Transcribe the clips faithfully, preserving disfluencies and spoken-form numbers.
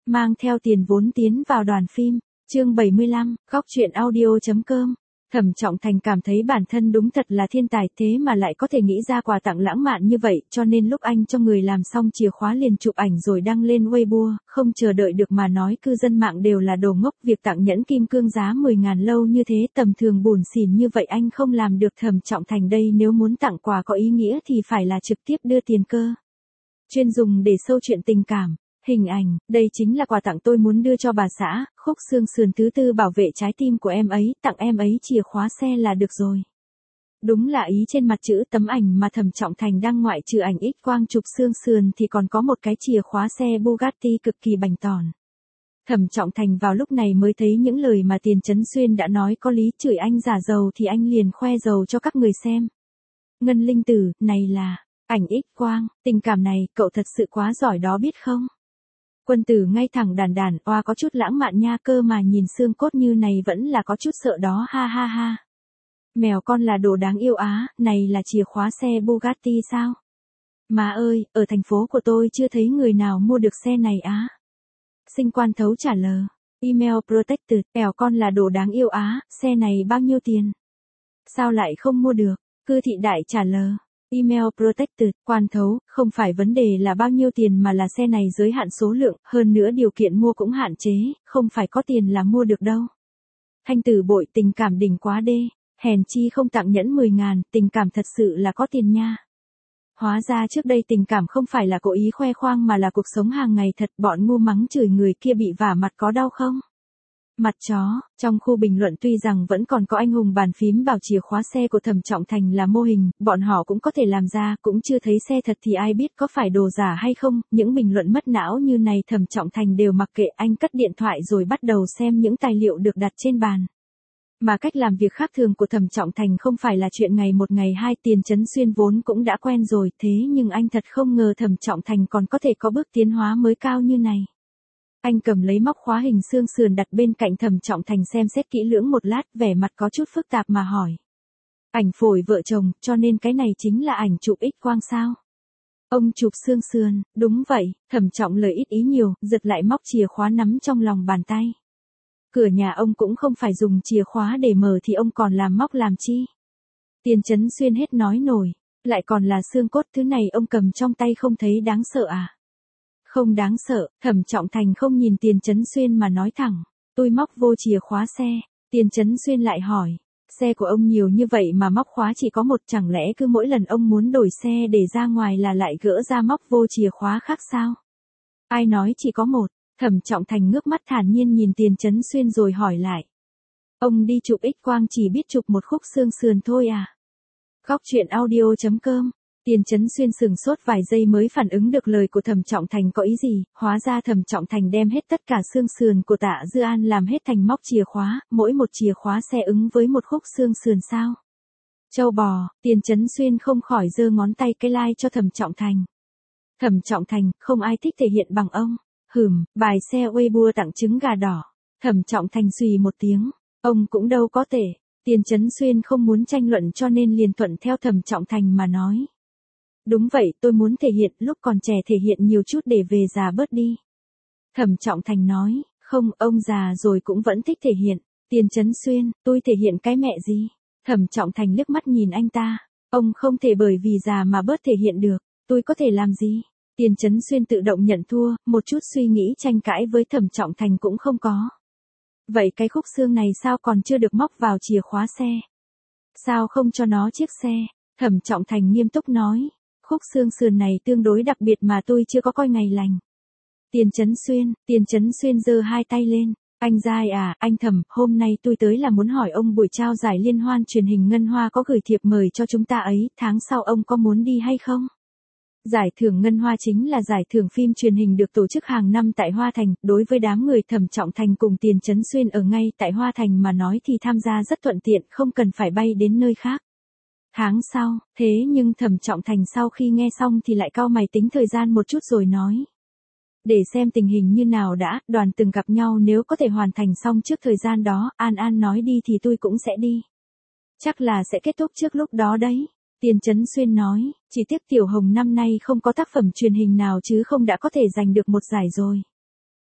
mang theo tiền vốn tiến vào đoàn phim. Chương bảy mươi lăm, góc truyện audio.com. Thẩm Trọng Thành cảm thấy bản thân đúng thật là thiên tài, thế mà lại có thể nghĩ ra quà tặng lãng mạn như vậy, cho nên lúc anh cho người làm xong chìa khóa liền chụp ảnh rồi đăng lên Weibo, không chờ đợi được mà nói cư dân mạng đều là đồ ngốc, việc tặng nhẫn kim cương giá mười ngàn lâu như thế tầm thường bủn xỉn như vậy anh không làm được. Thẩm Trọng Thành đây nếu muốn tặng quà có ý nghĩa thì phải là trực tiếp đưa tiền cơ. Chuyên dùng để sâu chuyện tình cảm. Hình ảnh, đây chính là quà tặng tôi muốn đưa cho bà xã, khúc xương sườn thứ tư bảo vệ trái tim của em ấy, tặng em ấy chìa khóa xe là được rồi. Đúng là ý trên mặt chữ tấm ảnh mà Thẩm Trọng Thành đăng, ngoại trừ ảnh X quang chụp xương sườn thì còn có một cái chìa khóa xe Bugatti cực kỳ bảnh tỏn. Thẩm Trọng Thành vào lúc này mới thấy những lời mà Tiền Chấn Xuyên đã nói có lý, chửi anh giả giàu thì anh liền khoe giàu cho các người xem. Ngân Linh Tử, này là ảnh X quang, tình cảm này cậu thật sự quá giỏi đó biết không? Quân tử ngay thẳng đàn đàn, oa có chút lãng mạn nha, cơ mà nhìn xương cốt như này vẫn là có chút sợ đó, ha ha ha. Mèo con là đồ đáng yêu á, này là chìa khóa xe Bugatti sao? Má ơi, ở thành phố của tôi chưa thấy người nào mua được xe này á. Sinh Quan Thấu trả lời, email protected, mèo con là đồ đáng yêu á, xe này bao nhiêu tiền? Sao lại không mua được? Cư Thị Đại trả lời. Email protected, Quan Thấu, không phải vấn đề là bao nhiêu tiền mà là xe này giới hạn số lượng, hơn nữa điều kiện mua cũng hạn chế, không phải có tiền là mua được đâu. Thanh Tử bội, tình cảm đỉnh quá đê, hèn chi không tặng nhẫn mười ngàn, tình cảm thật sự là có tiền nha. Hóa ra trước đây tình cảm không phải là cố ý khoe khoang mà là cuộc sống hàng ngày thật. Bọn ngu mắng chửi người kia bị vả mặt có đau không? Mặt chó. Trong khu bình luận tuy rằng vẫn còn có anh hùng bàn phím bảo chìa khóa xe của Thẩm Trọng Thành là mô hình, bọn họ cũng có thể làm ra, cũng chưa thấy xe thật thì ai biết có phải đồ giả hay không. Những bình luận mất não như này Thẩm Trọng Thành đều mặc kệ, anh cất điện thoại rồi bắt đầu xem những tài liệu được đặt trên bàn. Mà cách làm việc khác thường của Thẩm Trọng Thành không phải là chuyện ngày một ngày hai, Tiền Chấn Xuyên vốn cũng đã quen rồi, thế nhưng anh thật không ngờ Thẩm Trọng Thành còn có thể có bước tiến hóa mới cao như này. Anh cầm lấy móc khóa hình xương sườn đặt bên cạnh Thẩm Trọng Thành xem xét kỹ lưỡng một lát, vẻ mặt có chút phức tạp mà hỏi. Ảnh phổi vợ chồng, cho nên cái này chính là ảnh chụp X quang sao? Ông chụp xương sườn, đúng vậy. Thẩm Trọng lời ít ý nhiều, giật lại móc chìa khóa nắm trong lòng bàn tay. Cửa nhà ông cũng không phải dùng chìa khóa để mở thì ông còn làm móc làm chi? Tiền Chấn Xuyên hết nói nổi, lại còn là xương cốt, thứ này ông cầm trong tay không thấy đáng sợ à? Không đáng sợ. Thẩm Trọng Thành không nhìn Tiền Chấn Xuyên mà nói thẳng, tôi móc vô chìa khóa xe. Tiền Chấn Xuyên lại hỏi, xe của ông nhiều như vậy mà móc khóa chỉ có một, chẳng lẽ cứ mỗi lần ông muốn đổi xe để ra ngoài là lại gỡ ra móc vô chìa khóa khác sao? Ai nói chỉ có một? Thẩm Trọng Thành ngước mắt thản nhiên nhìn Tiền Chấn Xuyên rồi hỏi lại. Ông đi chụp X quang chỉ biết chụp một khúc xương sườn thôi à? Góc truyện audio.com. Tiền Chấn Xuyên sừng sốt vài giây mới phản ứng được lời của Thẩm Trọng Thành có ý gì, hóa ra Thẩm Trọng Thành đem hết tất cả xương sườn của Tạ Dư An làm hết thành móc chìa khóa, mỗi một chìa khóa xe ứng với một khúc xương sườn sao? Châu bò. Tiền Chấn Xuyên không khỏi giơ ngón tay cái like cho Thẩm Trọng Thành. Thẩm Trọng Thành, không ai thích thể hiện bằng ông. Hừm, bài xe Weibo tặng trứng gà đỏ. Thẩm Trọng Thành xùy một tiếng, ông cũng đâu có tệ. Tiền Chấn Xuyên không muốn tranh luận cho nên liền thuận theo Thẩm Trọng Thành mà nói. Đúng vậy, tôi muốn thể hiện, lúc còn trẻ thể hiện nhiều chút để về già bớt đi. Thẩm Trọng Thành nói, không, ông già rồi cũng vẫn thích thể hiện. Tiền Chấn Xuyên, tôi thể hiện cái mẹ gì? Thẩm Trọng Thành liếc mắt nhìn anh ta, ông không thể bởi vì già mà bớt thể hiện được, tôi có thể làm gì? Tiền Chấn Xuyên tự động nhận thua, một chút suy nghĩ tranh cãi với Thẩm Trọng Thành cũng không có. Vậy cái khúc xương này sao còn chưa được móc vào chìa khóa xe? Sao không cho nó chiếc xe? Thẩm Trọng Thành nghiêm túc nói, khúc xương sườn này tương đối đặc biệt mà tôi chưa có coi ngày lành. Tiền Chấn Xuyên, Tiền Chấn Xuyên giơ hai tay lên, anh Giai à, anh Thẩm, hôm nay tôi tới là muốn hỏi ông buổi trao giải liên hoan truyền hình Ngân Hoa có gửi thiệp mời cho chúng ta ấy, tháng sau ông có muốn đi hay không? Giải thưởng Ngân Hoa chính là giải thưởng phim truyền hình được tổ chức hàng năm tại Hoa Thành, đối với đám người Thẩm Trọng Thành cùng Tiền Chấn Xuyên ở ngay tại Hoa Thành mà nói thì tham gia rất thuận tiện, không cần phải bay đến nơi khác. Tháng sau, thế nhưng Thẩm Trọng Thành sau khi nghe xong thì lại cau mày tính thời gian một chút rồi nói. Để xem tình hình như nào đã, đoàn từng gặp nhau nếu có thể hoàn thành xong trước thời gian đó, An An nói đi thì tôi cũng sẽ đi. Chắc là sẽ kết thúc trước lúc đó đấy. Tiền Chấn Xuyên nói, chỉ tiếc Tiểu Hồng năm nay không có tác phẩm truyền hình nào chứ không đã có thể giành được một giải rồi.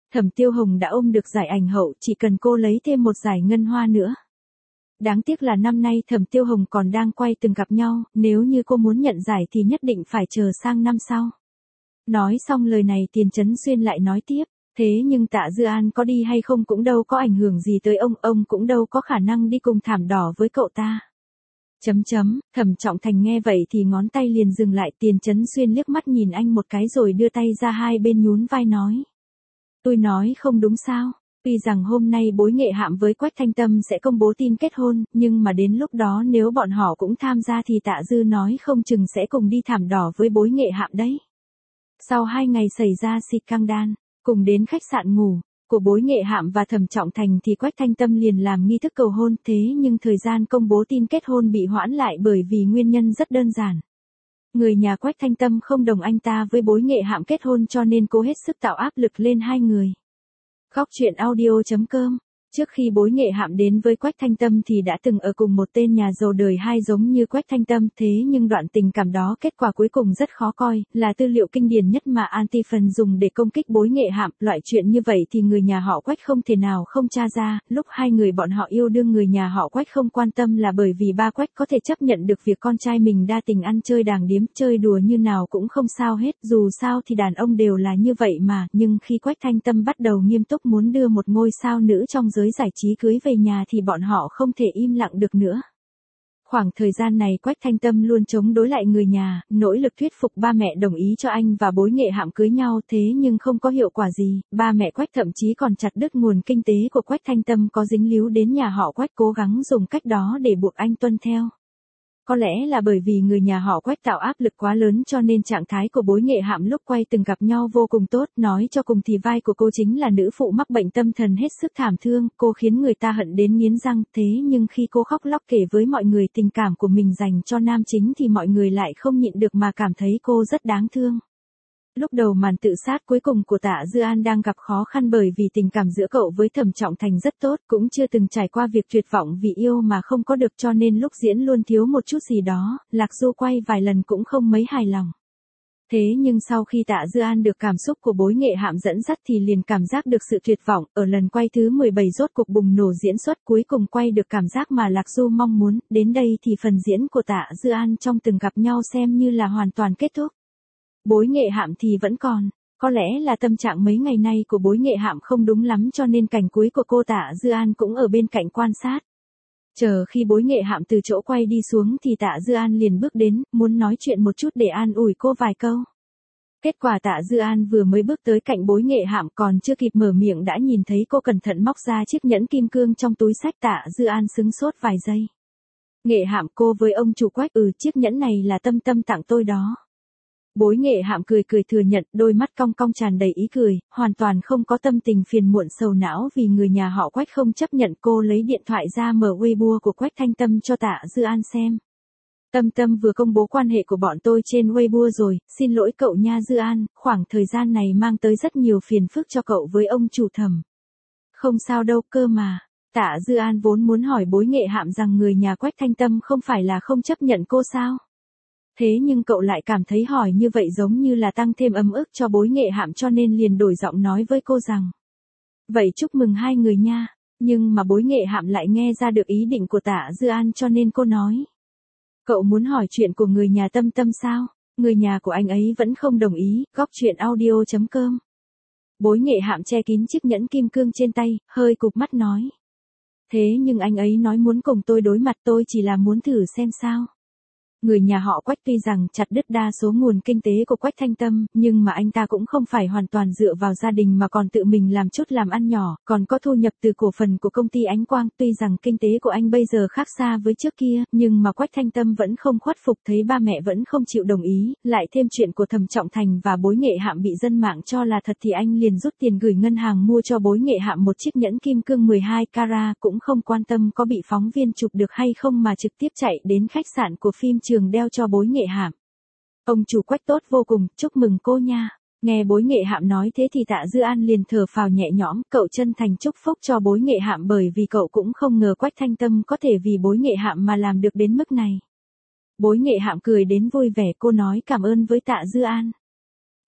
Thẩm Tiêu Hồng đã ôm được giải ảnh hậu, chỉ cần cô lấy thêm một giải ngân hoa nữa. Đáng tiếc là năm nay Thẩm Tiêu Hồng còn đang quay từng gặp nhau, nếu như cô muốn nhận giải thì nhất định phải chờ sang năm sau. Nói xong lời này Tiền Chấn Xuyên lại nói tiếp, thế nhưng Tạ Dư An có đi hay không cũng đâu có ảnh hưởng gì tới ông, ông cũng đâu có khả năng đi cùng Thảm Đỏ với cậu ta. Chấm chấm, Thẩm Trọng Thành nghe vậy thì ngón tay liền dừng lại. Tiền Chấn Xuyên liếc mắt nhìn anh một cái rồi đưa tay ra hai bên nhún vai nói. Tôi nói không đúng sao, tuy rằng hôm nay Bối Nghệ Hạm với Quách Thanh Tâm sẽ công bố tin kết hôn, nhưng mà đến lúc đó nếu bọn họ cũng tham gia thì Tạ Dư nói không chừng sẽ cùng đi Thảm Đỏ với Bối Nghệ Hạm đấy. Sau hai ngày xảy ra xịt căng đan, cùng đến khách sạn ngủ của Bối Nghệ Hạm và Thẩm Trọng Thành thì Quách Thanh Tâm liền làm nghi thức cầu hôn, thế nhưng thời gian công bố tin kết hôn bị hoãn lại bởi vì nguyên nhân rất đơn giản. Người nhà Quách Thanh Tâm không đồng anh ta với Bối Nghệ Hạm kết hôn cho nên cố hết sức tạo áp lực lên hai người. Góc truyện audio chấm com. Trước khi Bối Nghệ Hạm đến với Quách Thanh Tâm thì đã từng ở cùng một tên nhà giàu đời hai giống như Quách Thanh Tâm, thế nhưng đoạn tình cảm đó kết quả cuối cùng rất khó coi, là tư liệu kinh điển nhất mà Anti Phần dùng để công kích Bối Nghệ Hạm. Loại chuyện như vậy thì người nhà họ Quách không thể nào không tra ra. Lúc hai người bọn họ yêu đương người nhà họ Quách không quan tâm là bởi vì ba Quách có thể chấp nhận được việc con trai mình đa tình ăn chơi đàng điếm, chơi đùa như nào cũng không sao hết, dù sao thì đàn ông đều là như vậy mà. Nhưng khi Quách Thanh Tâm bắt đầu nghiêm túc muốn đưa một ngôi sao nữ trong giới giải trí cưới về nhà thì bọn họ không thể im lặng được nữa. Khoảng thời gian này Quách Thanh Tâm luôn chống đối lại người nhà, nỗ lực thuyết phục ba mẹ đồng ý cho anh và Bối Nghệ Hạm cưới nhau, thế nhưng không có hiệu quả gì. Ba mẹ Quách thậm chí còn chặt đứt nguồn kinh tế của Quách Thanh Tâm có dính líu đến nhà họ Quách, cố gắng dùng cách đó để buộc anh tuân theo. Có lẽ là bởi vì người nhà họ Quách tạo áp lực quá lớn cho nên trạng thái của Bối Nghệ Hạm lúc quay từng gặp nhau vô cùng tốt, nói cho cùng thì vai của cô chính là nữ phụ mắc bệnh tâm thần hết sức thảm thương, cô khiến người ta hận đến nghiến răng, thế nhưng khi cô khóc lóc kể với mọi người tình cảm của mình dành cho nam chính thì mọi người lại không nhịn được mà cảm thấy cô rất đáng thương. Lúc đầu màn tự sát cuối cùng của Tạ Dư An đang gặp khó khăn bởi vì tình cảm giữa cậu với Thẩm Trọng Thành rất tốt, cũng chưa từng trải qua việc tuyệt vọng vì yêu mà không có được cho nên lúc diễn luôn thiếu một chút gì đó, Lạc Du quay vài lần cũng không mấy hài lòng. Thế nhưng sau khi Tạ Dư An được cảm xúc của Bối Nghệ Hạm dẫn dắt thì liền cảm giác được sự tuyệt vọng, ở lần quay thứ mười bảy rốt cuộc bùng nổ diễn xuất, cuối cùng quay được cảm giác mà Lạc Du mong muốn. Đến đây thì phần diễn của Tạ Dư An trong từng gặp nhau xem như là hoàn toàn kết thúc. Bối Nghệ Hạm thì vẫn còn, có lẽ là tâm trạng mấy ngày nay của Bối Nghệ Hạm không đúng lắm cho nên cảnh cuối của cô Tạ Dư An cũng ở bên cạnh quan sát. Chờ khi Bối Nghệ Hạm từ chỗ quay đi xuống thì Tạ Dư An liền bước đến, muốn nói chuyện một chút để an ủi cô vài câu. Kết quả Tạ Dư An vừa mới bước tới cạnh Bối Nghệ Hạm còn chưa kịp mở miệng đã nhìn thấy cô cẩn thận móc ra chiếc nhẫn kim cương trong túi xách. Tạ Dư An sững sốt vài giây. Nghệ Hạm, cô với ông chủ Quách, ừ chiếc nhẫn này là Tâm Tâm tặng tôi đó. Bối Nghệ Hạm cười cười thừa nhận, đôi mắt cong cong tràn đầy ý cười, hoàn toàn không có tâm tình phiền muộn sầu não vì người nhà họ Quách không chấp nhận. Cô lấy điện thoại ra mở Weibo của Quách Thanh Tâm cho Tạ Dư An xem. Tâm Tâm vừa công bố quan hệ của bọn tôi trên Weibo rồi, xin lỗi cậu nha Dư An, khoảng thời gian này mang tới rất nhiều phiền phức cho cậu với ông chủ Thẩm. Không sao đâu cơ mà. Tạ Dư An vốn muốn hỏi Bối Nghệ Hạm rằng người nhà Quách Thanh Tâm không phải là không chấp nhận cô sao? Thế nhưng cậu lại cảm thấy hỏi như vậy giống như là tăng thêm ấm ức cho Bối Nghệ Hạm cho nên liền đổi giọng nói với cô rằng. Vậy chúc mừng hai người nha, nhưng mà Bối Nghệ Hạm lại nghe ra được ý định của Tạ Dư An cho nên cô nói. Cậu muốn hỏi chuyện của người nhà Tâm Tâm sao? Người nhà của anh ấy vẫn không đồng ý. Góc truyện audio chấm com. Bối Nghệ Hạm che kín chiếc nhẫn kim cương trên tay, hơi cụp mắt nói. Thế nhưng anh ấy nói muốn cùng tôi đối mặt, tôi chỉ là muốn thử xem sao. Người nhà họ Quách tuy rằng chặt đứt đa số nguồn kinh tế của Quách Thanh Tâm, nhưng mà anh ta cũng không phải hoàn toàn dựa vào gia đình mà còn tự mình làm chút làm ăn nhỏ, còn có thu nhập từ cổ phần của công ty Ánh Quang. Tuy rằng kinh tế của anh bây giờ khác xa với trước kia, nhưng mà Quách Thanh Tâm vẫn không khuất phục, thấy ba mẹ vẫn không chịu đồng ý, lại thêm chuyện của Thẩm Trọng Thành và Bối Nghệ Hạm bị dân mạng cho là thật thì anh liền rút tiền gửi ngân hàng mua cho Bối Nghệ Hạm một chiếc nhẫn kim cương mười hai carat, cũng không quan tâm có bị phóng viên chụp được hay không mà trực tiếp chạy đến khách sạn của phim Trường đeo cho Bối Nghệ Hạm. Ông chủ Quách tốt vô cùng, chúc mừng cô nha. Nghe Bối Nghệ Hạm nói thế thì Tạ Dư An liền thở phào nhẹ nhõm, cậu chân thành chúc phúc cho Bối Nghệ Hạm bởi vì cậu cũng không ngờ Quách Thanh Tâm có thể vì Bối Nghệ Hạm mà làm được đến mức này. Bối Nghệ Hạm cười đến vui vẻ, cô nói cảm ơn với Tạ Dư An.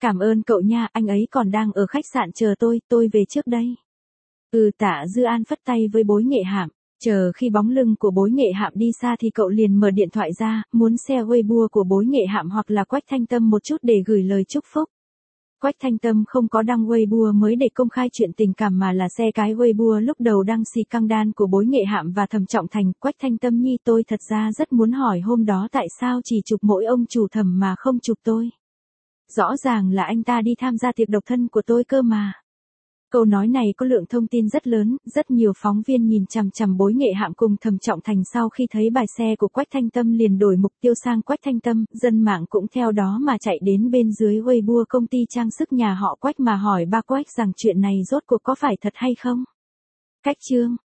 Cảm ơn cậu nha, anh ấy còn đang ở khách sạn chờ tôi, tôi về trước đây. Ừ, Tạ Dư An phất tay với Bối Nghệ Hạm. Chờ khi bóng lưng của Bối Nghệ Hạm đi xa thì cậu liền mở điện thoại ra, muốn share Weibo của Bối Nghệ Hạm hoặc là Quách Thanh Tâm một chút để gửi lời chúc phúc. Quách Thanh Tâm không có đăng Weibo mới để công khai chuyện tình cảm mà là share cái Weibo lúc đầu đăng xì căng đan của Bối Nghệ Hạm và Thẩm Trọng Thành. Quách Thanh Tâm nhi, tôi thật ra rất muốn hỏi hôm đó tại sao chỉ chụp mỗi ông chủ Thẩm mà không chụp tôi. Rõ ràng là anh ta đi tham gia tiệc độc thân của tôi cơ mà. Câu nói này có lượng thông tin rất lớn, rất nhiều phóng viên nhìn chằm chằm Bối Nghệ Hạm cùng Thẩm Trọng Thành sau khi thấy bài share của Quách Thanh Tâm liền đổi mục tiêu sang Quách Thanh Tâm, dân mạng cũng theo đó mà chạy đến bên dưới Weibo công ty trang sức nhà họ Quách mà hỏi ba Quách rằng chuyện này rốt cuộc có phải thật hay không. Cách chương